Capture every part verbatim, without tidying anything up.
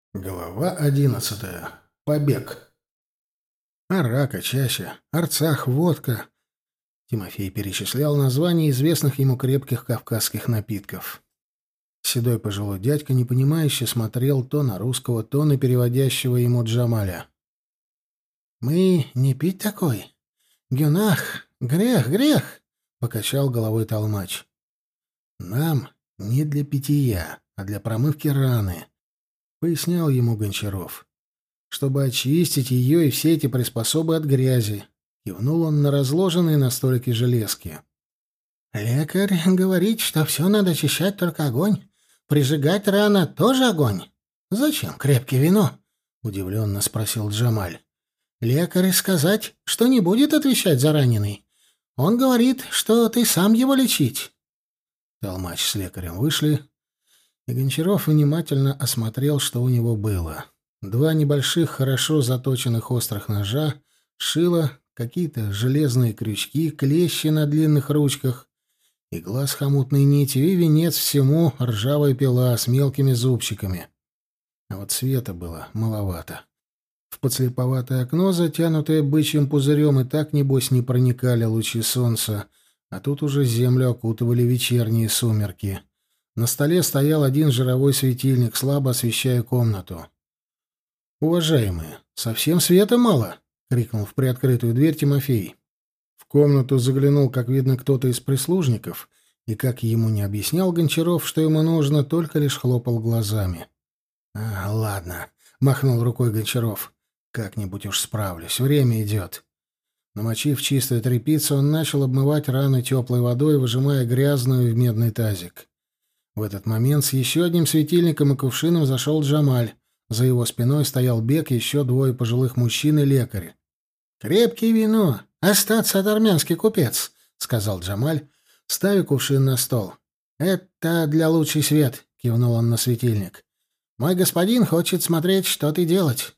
Глава одиннадцатая. Побег. Арака, чаща, арцах, водка. Тимофей перечислял названия известных ему крепких кавказских напитков. Седой пожилой дядька непонимающе смотрел то на русского, то на переводящего ему Джамаля. «Мы не пить такой. Гюнах, грех, грех!» — покачал головой толмач. «Нам не для питья, а для промывки раны», — пояснял ему Гончаров. «Чтобы очистить ее и все эти приспособы от грязи», — кивнул он на разложенные на столике железки. «Лекарь говорит, что все надо очищать, только огонь. Прижигать рано тоже огонь. Зачем крепкое вино?» — удивленно спросил Джамаль. «Лекарь сказать, что не будет отвечать за раненый. Он говорит, что ты сам его лечить». Толмач с лекарем вышли, и Гончаров внимательно осмотрел, что у него было. Два небольших, хорошо заточенных острых ножа, шило, какие-то железные крючки, клещи на длинных ручках, игла с хомутной нитью и венец всему — ржавая пила с мелкими зубчиками. А вот света было маловато. В подслеповатое окно, затянутое бычьим пузырем, и так, небось, не проникали лучи солнца, а тут уже землю окутывали вечерние сумерки. На столе стоял один жировой светильник, слабо освещая комнату. «Уважаемые, совсем света мало!» — крикнул в приоткрытую дверь Тимофей. В комнату заглянул, как видно, кто-то из прислужников, и, как ему не объяснял Гончаров, что ему нужно, только лишь хлопал глазами. «А, ладно», — махнул рукой Гончаров. «Как-нибудь уж справлюсь, время идет». Намочив чистую тряпицу, он начал обмывать раны теплой водой, выжимая грязную в медный тазик. В этот момент с еще одним светильником и кувшином зашел Джамаль. За его спиной стоял Бек, еще двое пожилых мужчин и лекарь. «Крепкое вино! Остаться от армянский купец!» — сказал Джамаль, ставя кувшин на стол. «Это для лучший свет!» — кивнул он на светильник. «Мой господин хочет смотреть, что ты делать».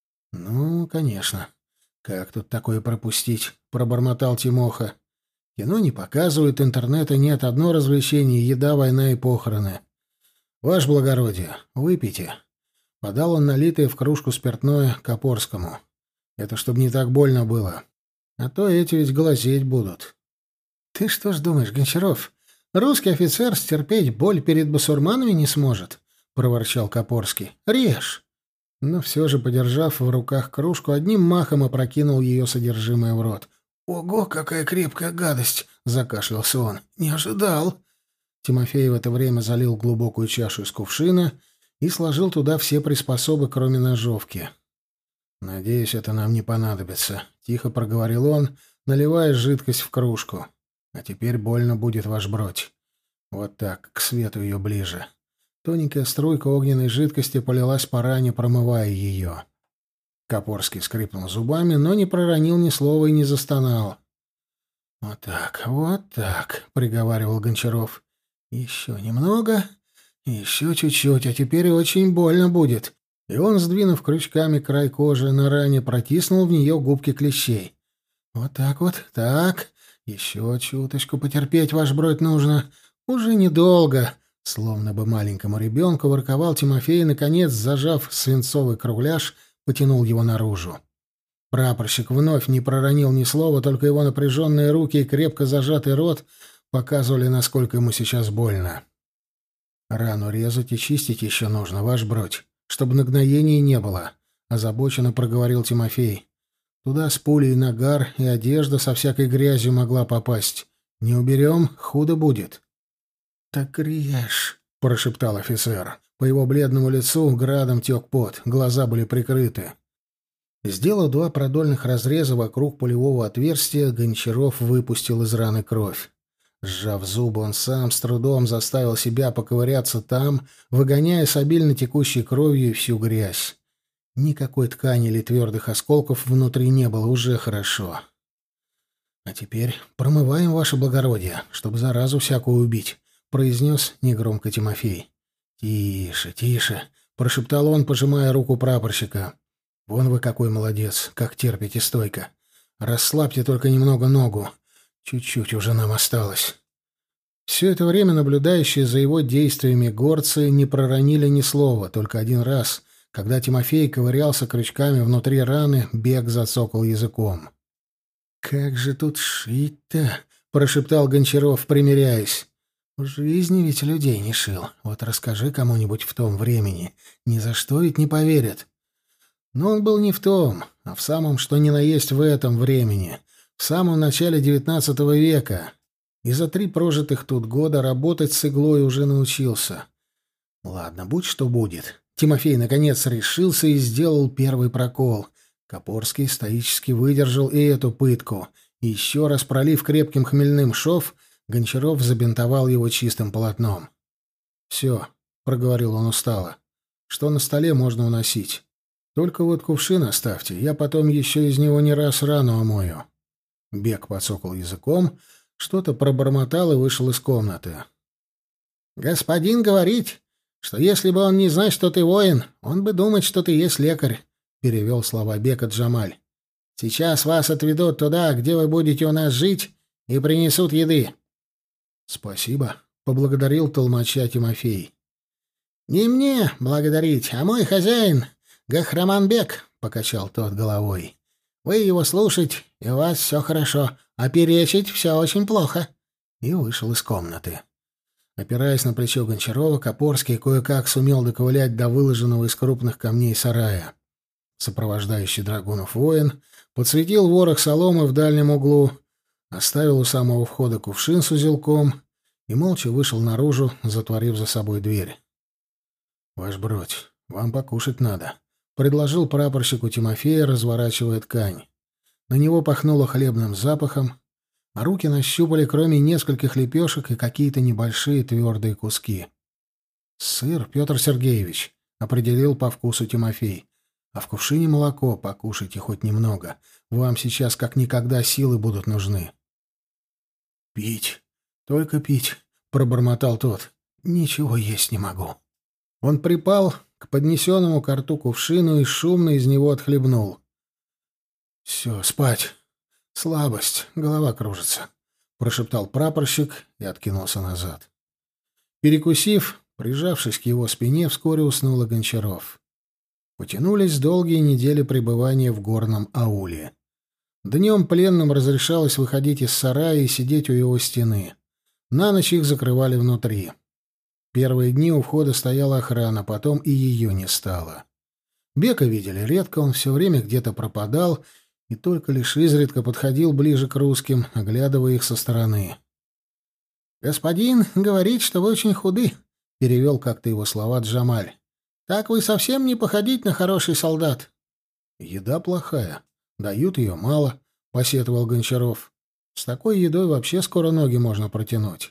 «Ну, конечно. Как тут такое пропустить?» — пробормотал Тимоха. «Кино не показывают, интернета нет, одно развлечение — еда, война и похороны. Ваше благородие, выпейте». Подал он налитое в кружку спиртное Копорскому. «Это чтобы не так больно было. А то эти ведь глазеть будут». «Ты что ж думаешь, Гончаров, русский офицер стерпеть боль перед басурманами не сможет?» — проворчал Копорский. «Режь!» Но все же, подержав в руках кружку, одним махом опрокинул ее содержимое в рот. «Ого, какая крепкая гадость!» — закашлялся он. «Не ожидал!» Тимофей в это время залил глубокую чашу из кувшина и сложил туда все приспособы, кроме ножовки. «Надеюсь, это нам не понадобится», — тихо проговорил он, наливая жидкость в кружку. «А теперь больно будет, ваш бродь. Вот так, к свету ее ближе». Тоненькая струйка огненной жидкости полилась по ране, промывая ее. Копорский скрипнул зубами, но не проронил ни слова и не застонал. «Вот так, вот так», — приговаривал Гончаров. «Еще немного, еще чуть-чуть, а теперь очень больно будет». И он, сдвинув крючками край кожи на ране, протиснул в нее губки клещей. «Вот так вот, так, еще чуточку потерпеть, ваш бродь, нужно. Уже недолго». Словно бы маленькому ребенку ворковал Тимофей и, наконец, зажав свинцовый кругляш, потянул его наружу. Прапорщик вновь не проронил ни слова, только его напряженные руки и крепко зажатый рот показывали, насколько ему сейчас больно. «Рану резать и чистить еще нужно, ваш бродь, чтобы нагноений не было», — озабоченно проговорил Тимофей. «Туда с пулей нагар и одежда со всякой грязью могла попасть. Не уберем — худо будет». «Так режь», — прошептал офицер. По его бледному лицу градом тек пот, глаза были прикрыты. Сделав два продольных разреза вокруг пулевого отверстия, Гончаров выпустил из раны кровь. Сжав зубы, он сам с трудом заставил себя поковыряться там, выгоняя с обильно текущей кровью всю грязь. Никакой ткани или твердых осколков внутри не было, уже хорошо. «А теперь промываем, ваше благородие, чтобы заразу всякую убить», — произнес негромко Тимофей. «Тише, тише», — прошептал он, пожимая руку прапорщика. «Вон вы какой молодец, как терпите стойко. Расслабьте только немного ногу. Чуть-чуть уже нам осталось». Все это время наблюдающие за его действиями горцы не проронили ни слова, только один раз, Когда Тимофей ковырялся крючками внутри раны, Бег зацокал языком. «Как же тут шить-то?» — прошептал Гончаров, примиряясь. «В жизни ведь людей не шил. Вот расскажи кому-нибудь в том времени. Ни за что ведь не поверят». Но он был не в том, а в самом что ни на есть в этом времени, в самом начале девятнадцатого века. И за три прожитых тут года работать с иглой уже научился. Ладно, будь что будет. Тимофей, наконец, решился и сделал первый прокол. Копорский стоически выдержал и эту пытку. И еще раз пролив крепким хмельным шов, Гончаров забинтовал его чистым полотном. «Все», — проговорил он устало, — «что на столе можно уносить. Только вот кувшин оставьте, я потом еще из него не раз рану омою». Бег подсокал языком, что-то пробормотал и вышел из комнаты. «Господин говорит, что если бы он не знал, что ты воин, он бы думать, что ты есть лекарь», — перевел слова Бека Джамаль. «Сейчас вас отведут туда, где вы будете у нас жить, и принесут еды». «Спасибо», — поблагодарил толмача Тимофей. «Не мне благодарить, а мой хозяин, Гахраманбек», — покачал тот головой. «Вы его слушать, и у вас все хорошо, а перечить все очень плохо». И вышел из комнаты. Опираясь на плечо Гончарова, Копорский кое-как сумел доковылять до выложенного из крупных камней сарая. Сопровождающий драгунов воин подсветил ворох соломы в дальнем углу, оставил у самого входа кувшин с узелком и молча вышел наружу, затворив за собой дверь. «Ваш бродь, вам покушать надо», — предложил прапорщику Тимофея, разворачивая ткань. На него пахнуло хлебным запахом, а руки нащупали, кроме нескольких лепешек, и какие-то небольшие твердые куски. «Сыр, Петр Сергеевич», — определил по вкусу Тимофей. «А в кувшине молоко, покушайте хоть немного. Вам сейчас как никогда силы будут нужны». «Пить, только пить», — пробормотал тот. «Ничего есть не могу». Он припал к поднесенному ко рту кувшину и шумно из него отхлебнул. «Все, спать. Слабость, голова кружится», — прошептал прапорщик и откинулся назад. Перекусив, прижавшись к его спине, вскоре уснул и Гончаров. Потянулись долгие недели пребывания в горном ауле. Днем пленным разрешалось выходить из сарая и сидеть у его стены. На ночь их закрывали внутри. Первые дни у входа стояла охрана, потом и ее не стало. Бека видели редко, он все время где-то пропадал и только лишь изредка подходил ближе к русским, оглядывая их со стороны. «Господин говорит, что вы очень худы», — перевел как-то его слова Джамаль. «Так вы совсем не походить на хороший солдат». «Еда плохая. Дают ее мало», — посетовал Гончаров. «С такой едой вообще скоро ноги можно протянуть».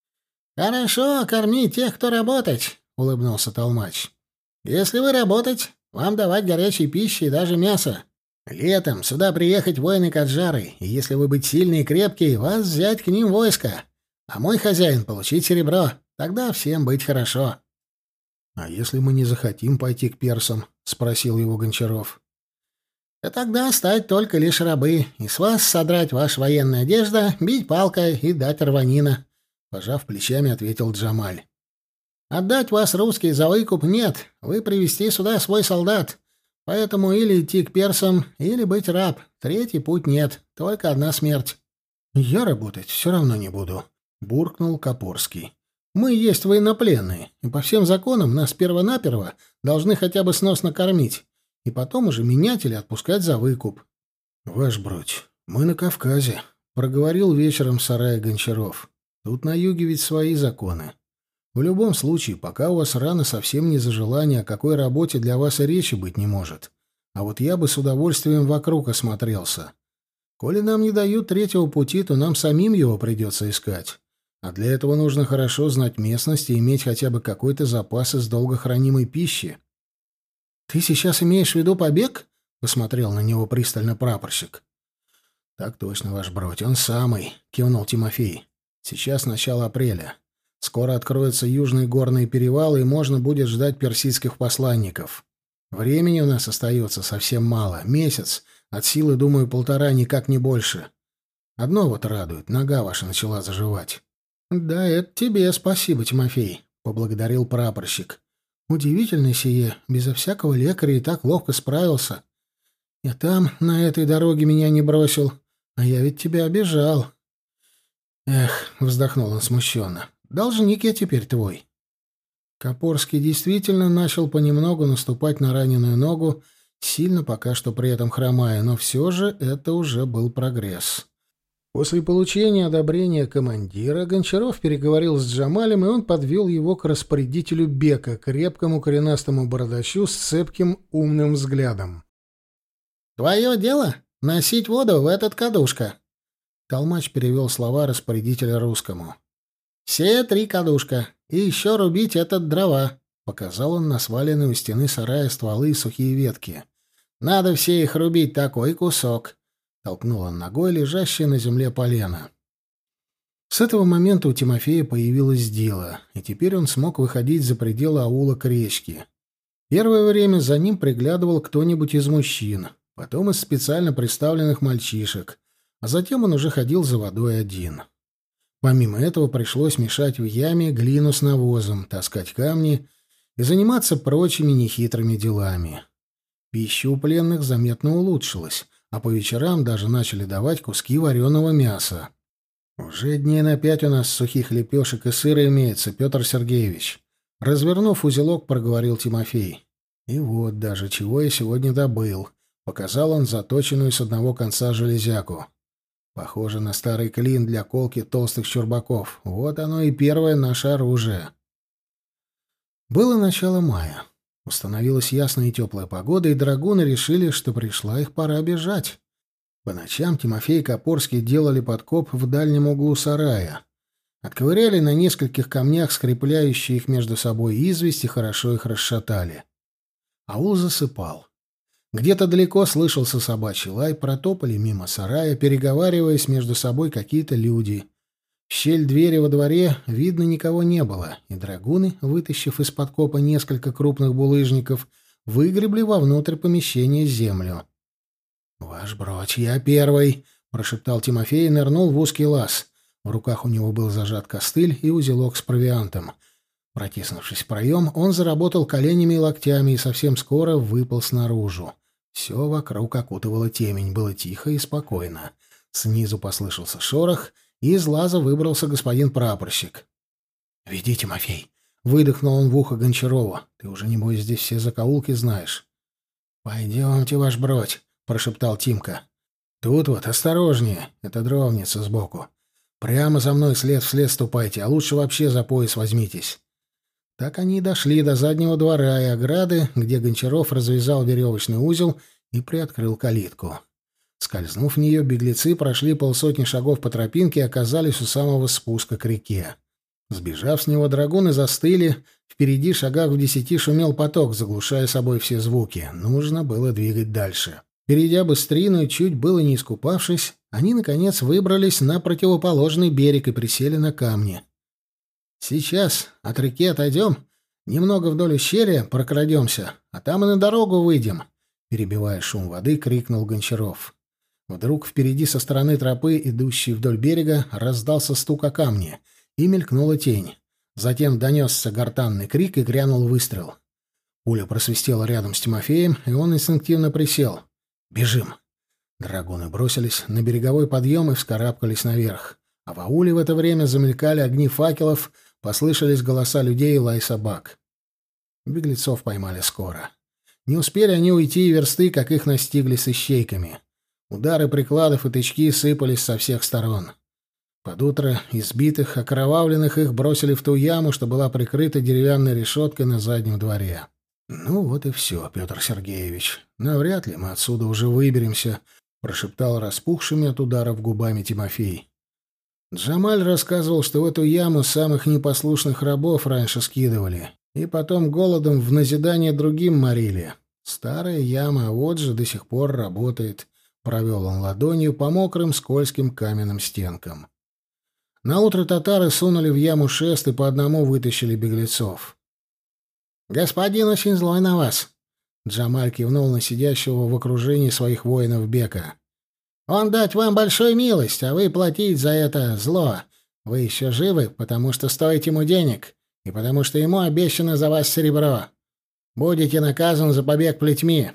«Хорошо, корми тех, кто работать», — улыбнулся толмач. «Если вы работать, вам давать горячей пищи и даже мясо. Летом сюда приехать воины-каджары, и если вы быть сильный и крепкий, вас взять к ним войско, а мой хозяин получить серебро, тогда всем быть хорошо». «А если мы не захотим пойти к персам?» — спросил его Гончаров. «Да тогда стать только лишь рабы, и с вас содрать ваша военная одежда, бить палкой и дать рванина», — пожав плечами, ответил Джамаль. «Отдать вас русские за выкуп нет, вы привести сюда свой солдат, поэтому или идти к персам, или быть раб, третий путь нет, только одна смерть». «Я работать все равно не буду», — буркнул Копорский. «Мы есть военнопленные, и по всем законам нас перво-наперво должны хотя бы сносно кормить, и потом уже менять или отпускать за выкуп». «Ваш бродь, мы на Кавказе», — проговорил вечером в сарае Гончаров. «Тут на юге ведь свои законы. В любом случае, пока у вас рана совсем не зажила, ни о какой работе для вас и речи быть не может. А вот я бы с удовольствием вокруг осмотрелся. Коли нам не дают третьего пути, то нам самим его придется искать. А для этого нужно хорошо знать местность и иметь хотя бы какой-то запас из долгохранимой пищи». «Ты сейчас имеешь в виду побег?» — посмотрел на него пристально прапорщик. «Так точно, ваш бродь, он самый», — кивнул Тимофей. «Сейчас начало апреля. Скоро откроются южные горные перевалы, и можно будет ждать персидских посланников. Времени у нас остается совсем мало. Месяц. От силы, думаю, полтора, никак не больше. Одно вот радует. Нога ваша начала заживать». «Да, это тебе спасибо, Тимофей», — поблагодарил прапорщик. Удивительно сие, безо всякого лекаря и так ловко справился. И там, на этой дороге, меня не бросил, а я ведь тебя обижал. Эх, вздохнул он смущенно, должник я теперь твой. Копорский действительно начал понемногу наступать на раненую ногу, сильно пока что при этом хромая, но все же это уже был прогресс. После получения одобрения командира Гончаров переговорил с Джамалем, и он подвел его к распорядителю Бека, крепкому коренастому бородачу с цепким умным взглядом. «Твое дело — носить воду в этот кадушка», — толмач перевел слова распорядителя русскому. «Все три кадушка, и еще рубить этот дрова», — показал он на сваленные у стены сарая стволы и сухие ветки. «Надо все их рубить, такой кусок», — толкнул он ногой лежащее на земле полено. С этого момента у Тимофея появилось дело, и теперь он смог выходить за пределы аула к речке. Первое время за ним приглядывал кто-нибудь из мужчин, потом из специально представленных мальчишек, а затем он уже ходил за водой один. Помимо этого пришлось мешать в яме глину с навозом, таскать камни и заниматься прочими нехитрыми делами. Пища у пленных заметно улучшилась, а по вечерам даже начали давать куски вареного мяса. «Уже дней на пять у нас сухих лепешек и сыра имеется, Петр Сергеевич», — развернув узелок, проговорил Тимофей. «И вот даже чего я сегодня добыл», — показал он заточенную с одного конца железяку. «Похоже на старый клин для колки толстых чурбаков. Вот оно и первое наше оружие». Было начало мая. Установилась ясная и теплая погода, и драгуны решили, что пришла их пора бежать. По ночам Тимофей и Копорский делали подкоп в дальнем углу сарая. Отковыряли на нескольких камнях скрепляющие их между собой известь и хорошо их расшатали. Аул засыпал. Где-то далеко слышался собачий лай, протопали мимо сарая, переговариваясь между собой какие-то люди. В щель двери во дворе видно никого не было, и драгуны, вытащив из подкопа несколько крупных булыжников, выгребли вовнутрь помещения землю. «Ваш бродь, я первый!» — прошептал Тимофей и нырнул в узкий лаз. В руках у него был зажат костыль и узелок с провиантом. Протиснувшись в проем, он заработал коленями и локтями и совсем скоро выполз наружу. Все вокруг окутывала темень, было тихо и спокойно. Снизу послышался шорох, и из лаза выбрался господин прапорщик. «Веди, Тимофей!» — выдохнул он в ухо Гончарову. «Ты уже, небось, здесь все закоулки знаешь». «Пойдемте, ваш бродь!» — прошептал Тимка. «Тут вот, осторожнее, это дровница сбоку. Прямо за мной след в след ступайте, а лучше вообще за пояс возьмитесь». Так они и дошли до заднего двора и ограды, где Гончаров развязал веревочный узел и приоткрыл калитку. Скользнув в нее, беглецы прошли полсотни шагов по тропинке и оказались у самого спуска к реке. Сбежав с него, драгуны застыли. Впереди, шагах в десяти, шумел поток, заглушая собой все звуки. Нужно было двигать дальше. Перейдя быстрину и чуть было не искупавшись, они, наконец, выбрались на противоположный берег и присели на камни. «Сейчас от реки отойдем, немного вдоль ущелья прокрадемся, а там и на дорогу выйдем», — перебивая шум воды, крикнул Гончаров. Вдруг впереди со стороны тропы, идущей вдоль берега, раздался стук о камни, и мелькнула тень. Затем донесся гортанный крик и грянул выстрел. Пуля просвистела рядом с Тимофеем, и он инстинктивно присел. «Бежим!» Драгуны бросились на береговой подъем и вскарабкались наверх. А в ауле в это время замелькали огни факелов, послышались голоса людей и лай собак. Беглецов поймали скоро. Не успели они уйти и версты, как их настигли с ищейками. Удары прикладов и тычки сыпались со всех сторон. Под утро избитых, окровавленных их бросили в ту яму, что была прикрыта деревянной решеткой на заднем дворе. «Ну вот и все, Петр Сергеевич. Навряд ли мы отсюда уже выберемся», — прошептал распухшими от ударов губами Тимофей. Джамаль рассказывал, что в эту яму самых непослушных рабов раньше скидывали, и потом голодом в назидание другим морили. Старая яма, вот же до сих пор работает. Провел он ладонью по мокрым скользким каменным стенкам. Наутро татары сунули в яму шест и по одному вытащили беглецов. «Господин очень злой на вас», — Джамаль кивнул на сидящего в окружении своих воинов Бека. «Он дать вам большую милость, а вы платить за это зло. Вы еще живы, потому что стоите ему денег, и потому что ему обещано за вас серебро. Будете наказаны за побег плетьми.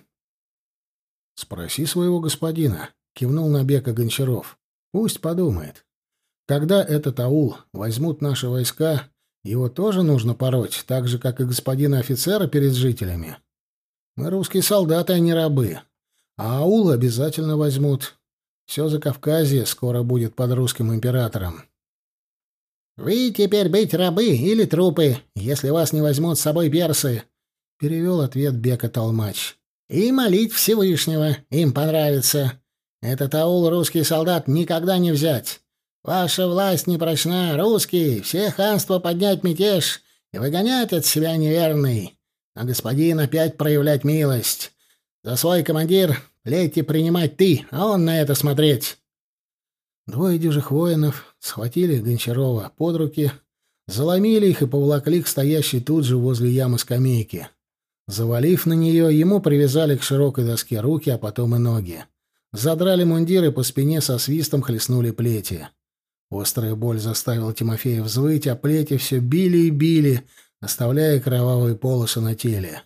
— Спроси своего господина, — кивнул на Бека Гончаров. — Пусть подумает. Когда этот аул возьмут наши войска, его тоже нужно пороть, так же, как и господина офицера перед жителями. Мы русские солдаты, а не рабы. А аул обязательно возьмут. Все Закавказье скоро будет под русским императором. — Вы теперь быть рабы или трупы, если вас не возьмут с собой персы, — перевел ответ Бека Толмач. — И молить Всевышнего, им понравится. Этот аул русский солдат никогда не взять. Ваша власть не прочна, русские, все ханства поднять мятеж и выгонять от себя неверный. А господин опять проявлять милость. За свой командир плети принимать ты, а он на это смотреть. Двое дюжих воинов схватили Гончарова под руки, заломили их и поволокли к стоящей тут же возле ямы скамейки. Завалив на нее, ему привязали к широкой доске руки, а потом и ноги. Задрали мундиры, по спине со свистом хлестнули плети. Острая боль заставила Тимофея взвыть, а плети все били и били, оставляя кровавые полосы на теле.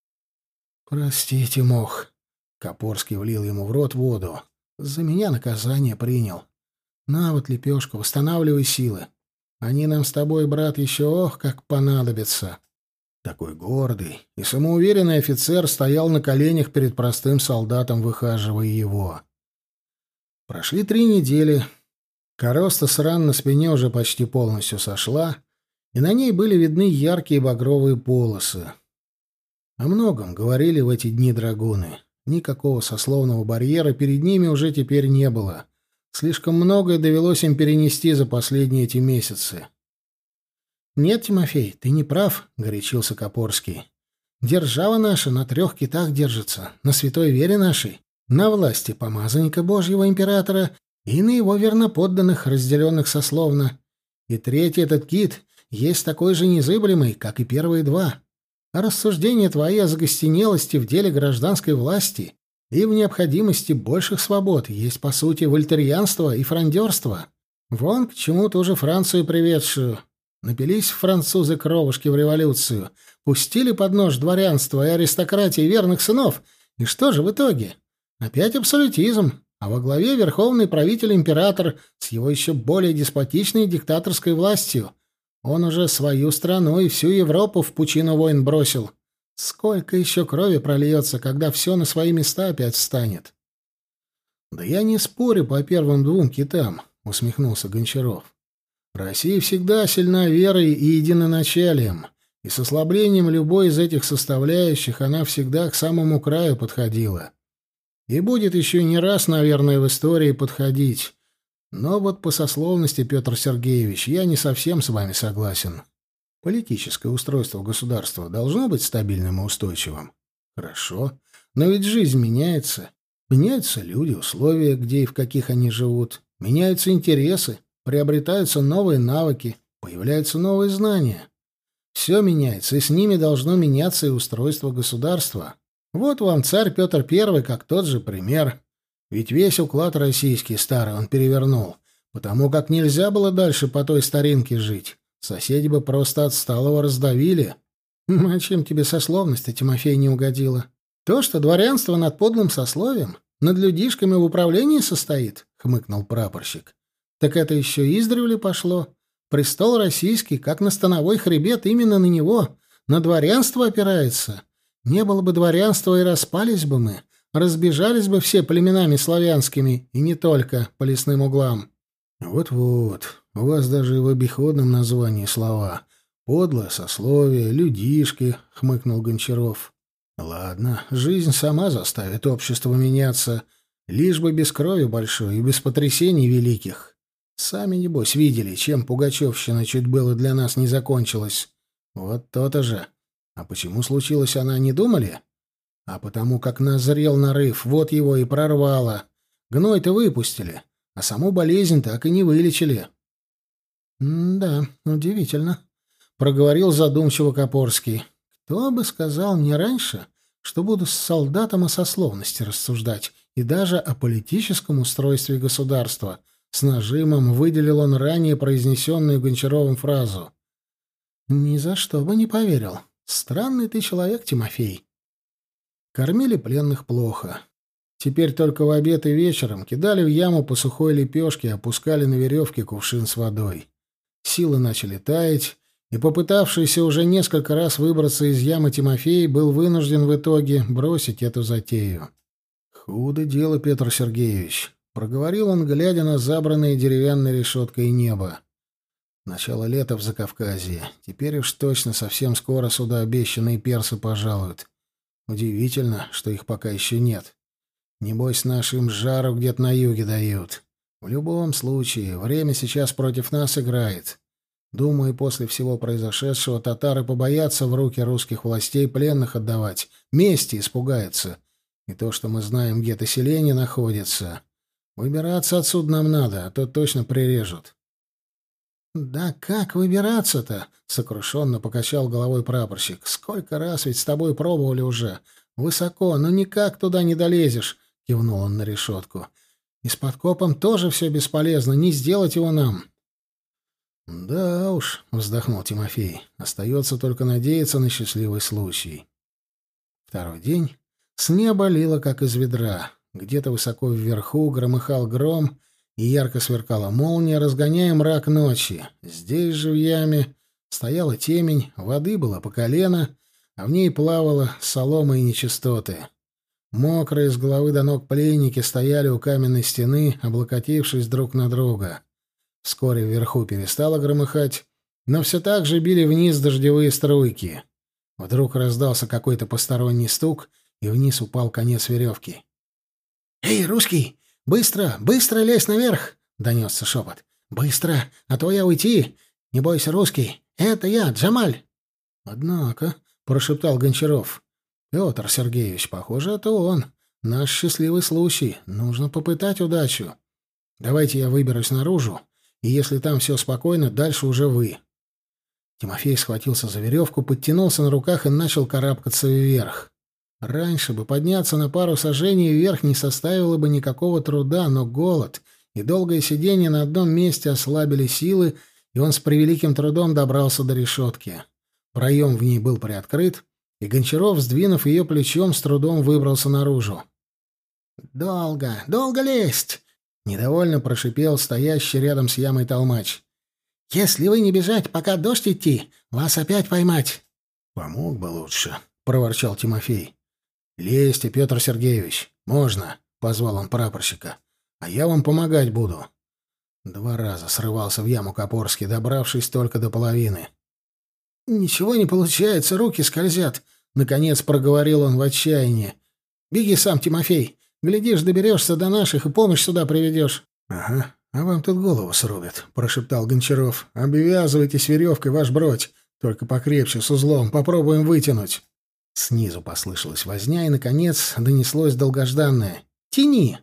«Простите, мох», — Копорский влил ему в рот воду. «За меня наказание принял. На вот лепешку, восстанавливай силы. Они нам с тобой, брат, еще ох, как понадобятся». Такой гордый и самоуверенный офицер стоял на коленях перед простым солдатом, выхаживая его. Прошли три недели. Короста с ран на спине уже почти полностью сошла, и на ней были видны яркие багровые полосы. О многом говорили в эти дни драгуны. Никакого сословного барьера перед ними уже теперь не было. Слишком многое довелось им перенести за последние эти месяцы. «Нет, Тимофей, ты не прав», — горячился Копорский. «Держава наша на трех китах держится, на святой вере нашей, на власти помазанника Божьего императора и на его верноподданных, разделенных сословно. И третий этот кит есть такой же незыблемый, как и первые два. А рассуждения твои о закостенелости в деле гражданской власти и в необходимости больших свобод есть, по сути, вольтерьянство и фрондерство. Вон к чему ту же Францию приведшую. Напились французы кровушки в революцию, пустили под нож дворянство и аристократии верных сынов, и что же в итоге? Опять абсолютизм, а во главе верховный правитель-император с его еще более деспотичной диктаторской властью. Он уже свою страну и всю Европу в пучину войн бросил. Сколько еще крови прольется, когда все на свои места опять встанет? — Да я не спорю по первым двум китам, — усмехнулся Гончаров. Россия всегда сильна верой и единоначалием, и с ослаблением любой из этих составляющих она всегда к самому краю подходила. И будет еще не раз, наверное, в истории подходить. Но вот по сословности, Петр Сергеевич, я не совсем с вами согласен. Политическое устройство государства должно быть стабильным и устойчивым. Хорошо, но ведь жизнь меняется. Меняются люди, условия, где и в каких они живут. Меняются интересы. Приобретаются новые навыки, появляются новые знания. Все меняется, и с ними должно меняться и устройство государства. Вот вам царь Петр Первый как тот же пример. Ведь весь уклад российский старый он перевернул, потому как нельзя было дальше по той старинке жить. Соседи бы просто отсталого раздавили. А чем тебе сословность-то, Тимофей, не угодила? То, что дворянство над подлым сословием, над людишками в управлении состоит, — хмыкнул прапорщик. Так это еще издревле пошло. Престол российский, как на становой хребет, именно на него, на дворянство опирается. Не было бы дворянства, и распались бы мы, разбежались бы все племенами славянскими, и не только по лесным углам. Вот-вот, у вас даже и в обиходном названии слова. Подлое сословие, людишки, — хмыкнул Гончаров. Ладно, жизнь сама заставит общество меняться, лишь бы без крови большой и без потрясений великих. Сами, небось, видели, чем пугачевщина чуть было для нас не закончилась. Вот то-то же. А почему случилось она, не думали? А потому как назрел нарыв, вот его и прорвало. Гной-то выпустили, а саму болезнь так и не вылечили. — Да, удивительно, — проговорил задумчиво Копорский. — Кто бы сказал мне раньше, что буду с солдатом о сословности рассуждать и даже о политическом устройстве государства? С нажимом выделил он ранее произнесенную Гончаровым фразу. «Ни за что бы не поверил. Странный ты человек, Тимофей. Кормили пленных плохо. Теперь только в обед и вечером кидали в яму по сухой лепешке и опускали на веревке кувшин с водой. Силы начали таять, и попытавшийся уже несколько раз выбраться из ямы Тимофей был вынужден в итоге бросить эту затею. «Худо дело, Петр Сергеевич», — проговорил он, глядя на забранное деревянной решеткой небо. «Начало лета в Закавказье. Теперь уж точно совсем скоро сюда обещанные персы пожалуют. Удивительно, что их пока еще нет. Небось, наши им жару где-то на юге дают. В любом случае, время сейчас против нас играет. Думаю, после всего произошедшего татары побоятся в руки русских властей пленных отдавать. Мести испугаются. И то, что мы знаем, где-то селение находится. Выбираться отсюда нам надо, а то точно прирежут». «Да как выбираться-то?» — сокрушенно покачал головой прапорщик. «Сколько раз ведь с тобой пробовали уже. Высоко, но никак туда не долезешь», — кивнул он на решетку. «И с подкопом тоже все бесполезно, не сделать его нам». «Да уж», — вздохнул Тимофей, — «остается только надеяться на счастливый случай». Второй день с неба лило, как из ведра. Где-то высоко вверху громыхал гром, и ярко сверкала молния, разгоняя мрак ночи. Здесь же, в яме, стояла темень, воды было по колено, а в ней плавала солома и нечистоты. Мокрые с головы до ног пленники стояли у каменной стены, облокотившись друг на друга. Вскоре вверху перестало громыхать, но все так же били вниз дождевые струйки. Вдруг раздался какой-то посторонний стук, и вниз упал конец веревки. «Эй, русский! Быстро, быстро лезь наверх!» — донесся шепот. «Быстро, а то я уйти! Не бойся, русский! Это я, Джамаль!» «Однако», — прошептал Гончаров, — «Петр Сергеевич, похоже, это он. Наш счастливый случай. Нужно попытать удачу. Давайте я выберусь наружу, и если там все спокойно, дальше уже вы». Тимофей схватился за веревку, подтянулся на руках и начал карабкаться вверх. Раньше бы подняться на пару саженей вверх не составило бы никакого труда, но голод и долгое сидение на одном месте ослабили силы, и он с превеликим трудом добрался до решетки. Проем в ней был приоткрыт, и Гончаров, сдвинув ее плечом, с трудом выбрался наружу. «Долго, долго лезть!» — недовольно прошипел стоящий рядом с ямой толмач. «Если вы не бежать, пока дождь идти, вас опять поймать!» «Помог бы лучше», — проворчал Тимофей. «Лезьте, Петр Сергеевич, можно», — позвал он прапорщика. «А я вам помогать буду». Два раза срывался в яму Копорский, добравшись только до половины. «Ничего не получается, руки скользят», — наконец проговорил он в отчаянии. «Беги сам, Тимофей. Глядишь, доберешься до наших и помощь сюда приведешь». «Ага, а вам тут голову срубят», — прошептал Гончаров. «Обвязывайтесь веревкой, ваш бродь. Только покрепче, с узлом. Попробуем вытянуть». Снизу послышалась возня, и, наконец, донеслось долгожданное: «Тяни!»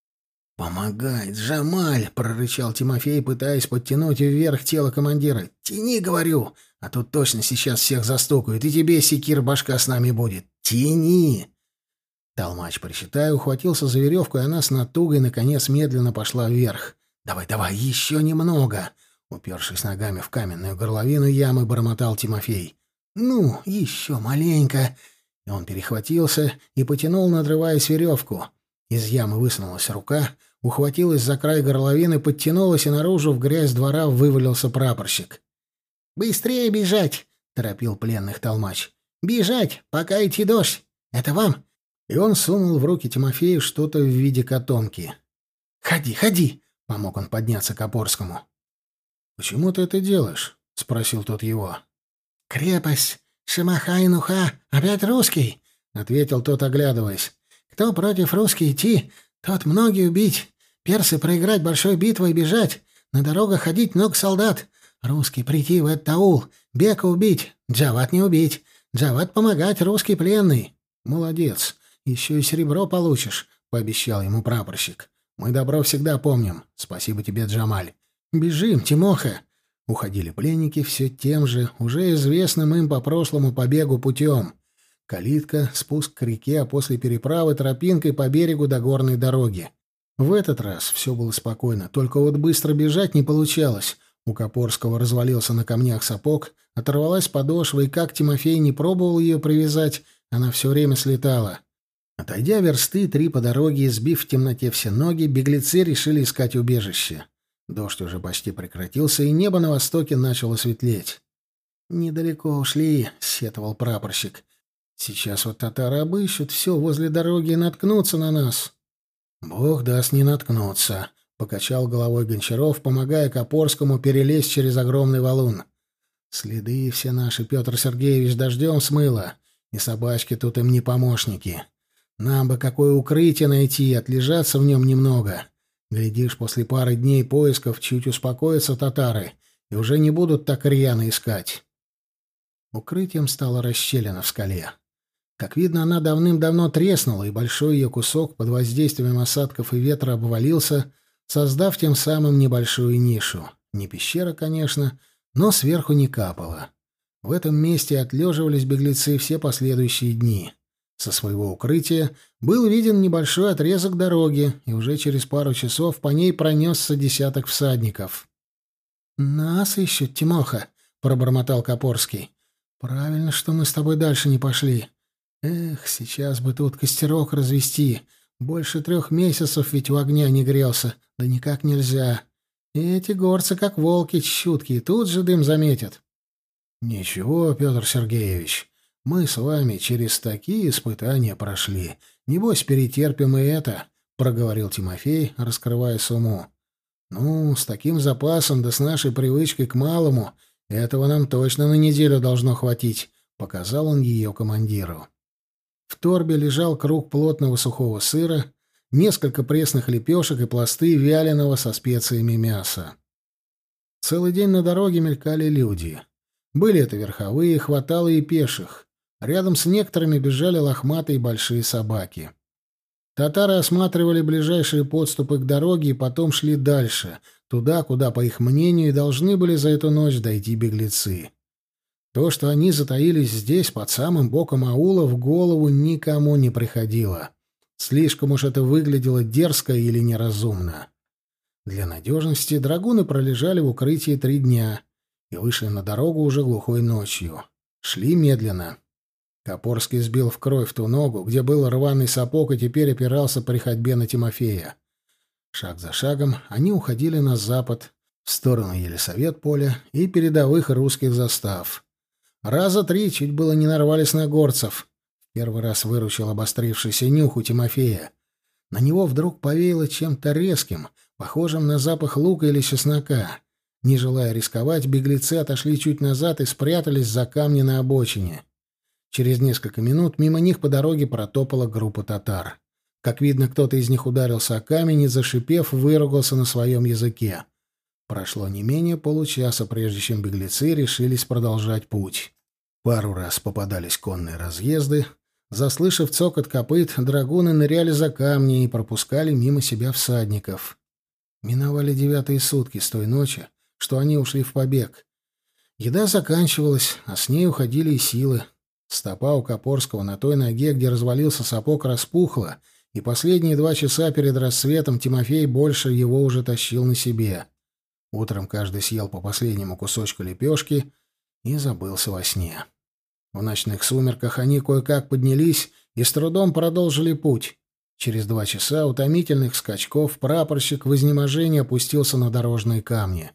«Помогай, Джамаль!» — прорычал Тимофей, пытаясь подтянуть вверх тело командира. «Тяни, говорю! А тут точно сейчас всех застукают, и тебе, секир, башка с нами будет! Тяни!» Толмач, причитая, ухватился за веревку, и она с натугой, наконец, медленно пошла вверх. «Давай, давай, еще немного!» Упершись ногами в каменную горловину ямы, бормотал Тимофей. «Ну, еще маленько!» И он перехватился и потянул, надрываясь, веревку. Из ямы высунулась рука, ухватилась за край горловины, подтянулась, и наружу в грязь двора вывалился прапорщик. «Быстрее бежать!» — торопил пленных толмач. «Бежать, пока идти дождь! Это вам!» И он сунул в руки Тимофею что-то в виде котомки. «Ходи, ходи!» — помог он подняться к Опорскому. «Почему ты это делаешь?» — спросил тот его. «Крепость Шимахай-Нуха опять русский!» — ответил тот, оглядываясь. «Кто против русских идти, тот многие убить. Персы проиграть большой битвой и бежать. На дорогах ходить много солдат. Русский прийти в этот аул, Бека убить, Джават не убить. Джават помогать, русский пленный». «Молодец, еще и серебро получишь», — пообещал ему прапорщик. «Мы добро всегда помним. Спасибо тебе, Джамаль. Бежим, Тимоха». Уходили пленники все тем же, уже известным им по прошлому побегу путем. Калитка, спуск к реке, а после переправы тропинкой по берегу до горной дороги. В этот раз все было спокойно, только вот быстро бежать не получалось. У Копорского развалился на камнях сапог, оторвалась подошва, и как Тимофей не пробовал ее привязать, она все время слетала. Отойдя версты три по дороге и сбив в темноте все ноги, беглецы решили искать убежище. Дождь уже почти прекратился, и небо на востоке начало светлеть. «Недалеко ушли», — сетовал прапорщик. «Сейчас вот татары обыщут все возле дороги и наткнутся на нас». «Бог даст, не наткнуться», — покачал головой Гончаров, помогая Копорскому перелезть через огромный валун. «Следы все наши, Петр Сергеевич, дождем смыло, и собачки тут им не помощники. Нам бы какое укрытие найти, отлежаться в нем немного. Глядишь, после пары дней поисков чуть успокоятся татары и уже не будут так рьяно искать». Укрытием стала расщелина в скале. Как видно, она давным-давно треснула, и большой ее кусок под воздействием осадков и ветра обвалился, создав тем самым небольшую нишу. Не пещера, конечно, но сверху не капало. В этом месте отлеживались беглецы все последующие дни. Со своего укрытия был виден небольшой отрезок дороги, и уже через пару часов по ней пронесся десяток всадников. «Нас ищут, Тимоха», — пробормотал Копорский. «Правильно, что мы с тобой дальше не пошли. Эх, сейчас бы тут костерок развести. Больше трех месяцев ведь у огня не грелся. Да никак нельзя. И эти горцы, как волки чуткие, тут же дым заметят». «Ничего, Петр Сергеевич, мы с вами через такие испытания прошли. Небось, перетерпим и это», — проговорил Тимофей, раскрывая сумму. «Ну, с таким запасом, да с нашей привычкой к малому, этого нам точно на неделю должно хватить», — показал он ее командиру. В торбе лежал круг плотного сухого сыра, несколько пресных лепешек и пласты вяленого со специями мяса. Целый день на дороге мелькали люди. Были это верховые, хватало и пеших. Рядом с некоторыми бежали лохматые большие собаки. Татары осматривали ближайшие подступы к дороге и потом шли дальше, туда, куда, по их мнению, и должны были за эту ночь дойти беглецы. То, что они затаились здесь, под самым боком аула, в голову никому не приходило. Слишком уж это выглядело дерзко или неразумно. Для надежности драгуны пролежали в укрытии три дня и вышли на дорогу уже глухой ночью. Шли медленно. Копорский сбил в кровь ту ногу, где был рваный сапог, и теперь опирался при ходьбе на Тимофея. Шаг за шагом они уходили на запад, в сторону Елисаветполя и передовых русских застав. Раза три чуть было не нарвались на горцев. В первый раз выручил обострившийся нюх у Тимофея. На него вдруг повеяло чем-то резким, похожим на запах лука или чеснока. Не желая рисковать, беглецы отошли чуть назад и спрятались за камни на обочине. Через несколько минут мимо них по дороге протопала группа татар. Как видно, кто-то из них ударился о камень и, зашипев, выругался на своем языке. Прошло не менее получаса, прежде чем беглецы решились продолжать путь. Пару раз попадались конные разъезды. Заслышав цокот копыт, драгуны ныряли за камни и пропускали мимо себя всадников. Миновали девятые сутки с той ночи, что они ушли в побег. Еда заканчивалась, а с ней уходили и силы. Стопа у Копорского на той ноге, где развалился сапог, распухла, и последние два часа перед рассветом Тимофей больше его уже тащил на себе. Утром каждый съел по последнему кусочку лепешки и забылся во сне. В ночных сумерках они кое-как поднялись и с трудом продолжили путь. Через два часа утомительных скачков прапорщик в изнеможении опустился на дорожные камни.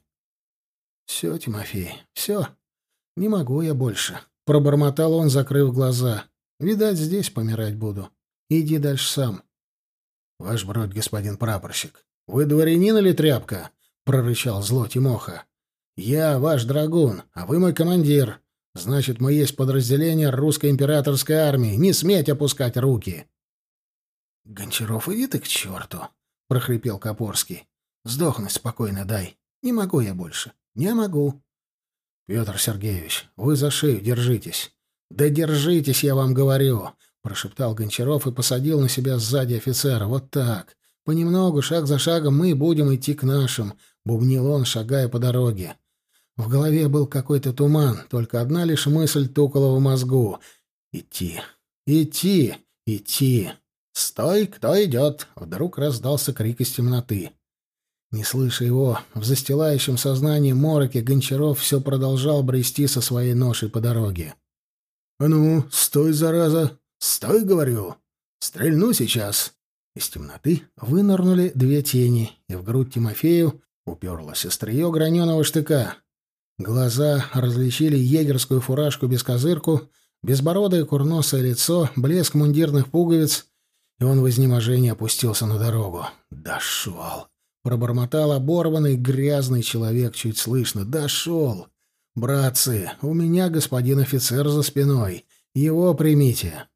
«Все, Тимофей, все. Не могу я больше», — пробормотал он, закрыв глаза. «Видать, здесь помирать буду. Иди дальше сам». «Ваш бродь, господин прапорщик, вы дворянин или тряпка?» — прорычал зло Тимоха. «Я ваш драгун, а вы мой командир. Значит, мы есть подразделение русской императорской армии. Не сметь опускать руки!» «Гончаров, иди ты к черту!» — прохрипел Копорский. «Сдохнуть спокойно дай. Не могу я больше. Не могу». «Петр Сергеевич, вы за шею держитесь». «Да держитесь, я вам говорю!» — прошептал Гончаров и посадил на себя сзади офицера. «Вот так. Понемногу, шаг за шагом, мы будем идти к нашим», — бубнил он, шагая по дороге. В голове был какой-то туман, только одна лишь мысль тукала в мозгу. «Идти, идти, идти». «Стой, кто идет?» — вдруг раздался крик из темноты. Не слыша его, в застилающем сознании мороке Гончаров все продолжал брести со своей ношей по дороге. «А ну, стой, зараза! Стой, говорю! Стрельну сейчас!» Из темноты вынырнули две тени, и в грудь Тимофею уперлось острие граненого штыка. Глаза различили егерскую фуражку-бескозырку, безбородое курносое лицо, блеск мундирных пуговиц, и он в изнеможении опустился на дорогу. «Дошел!» — пробормотал оборванный, грязный человек чуть слышно. «Дошел! Братцы, у меня господин офицер за спиной. Его примите!»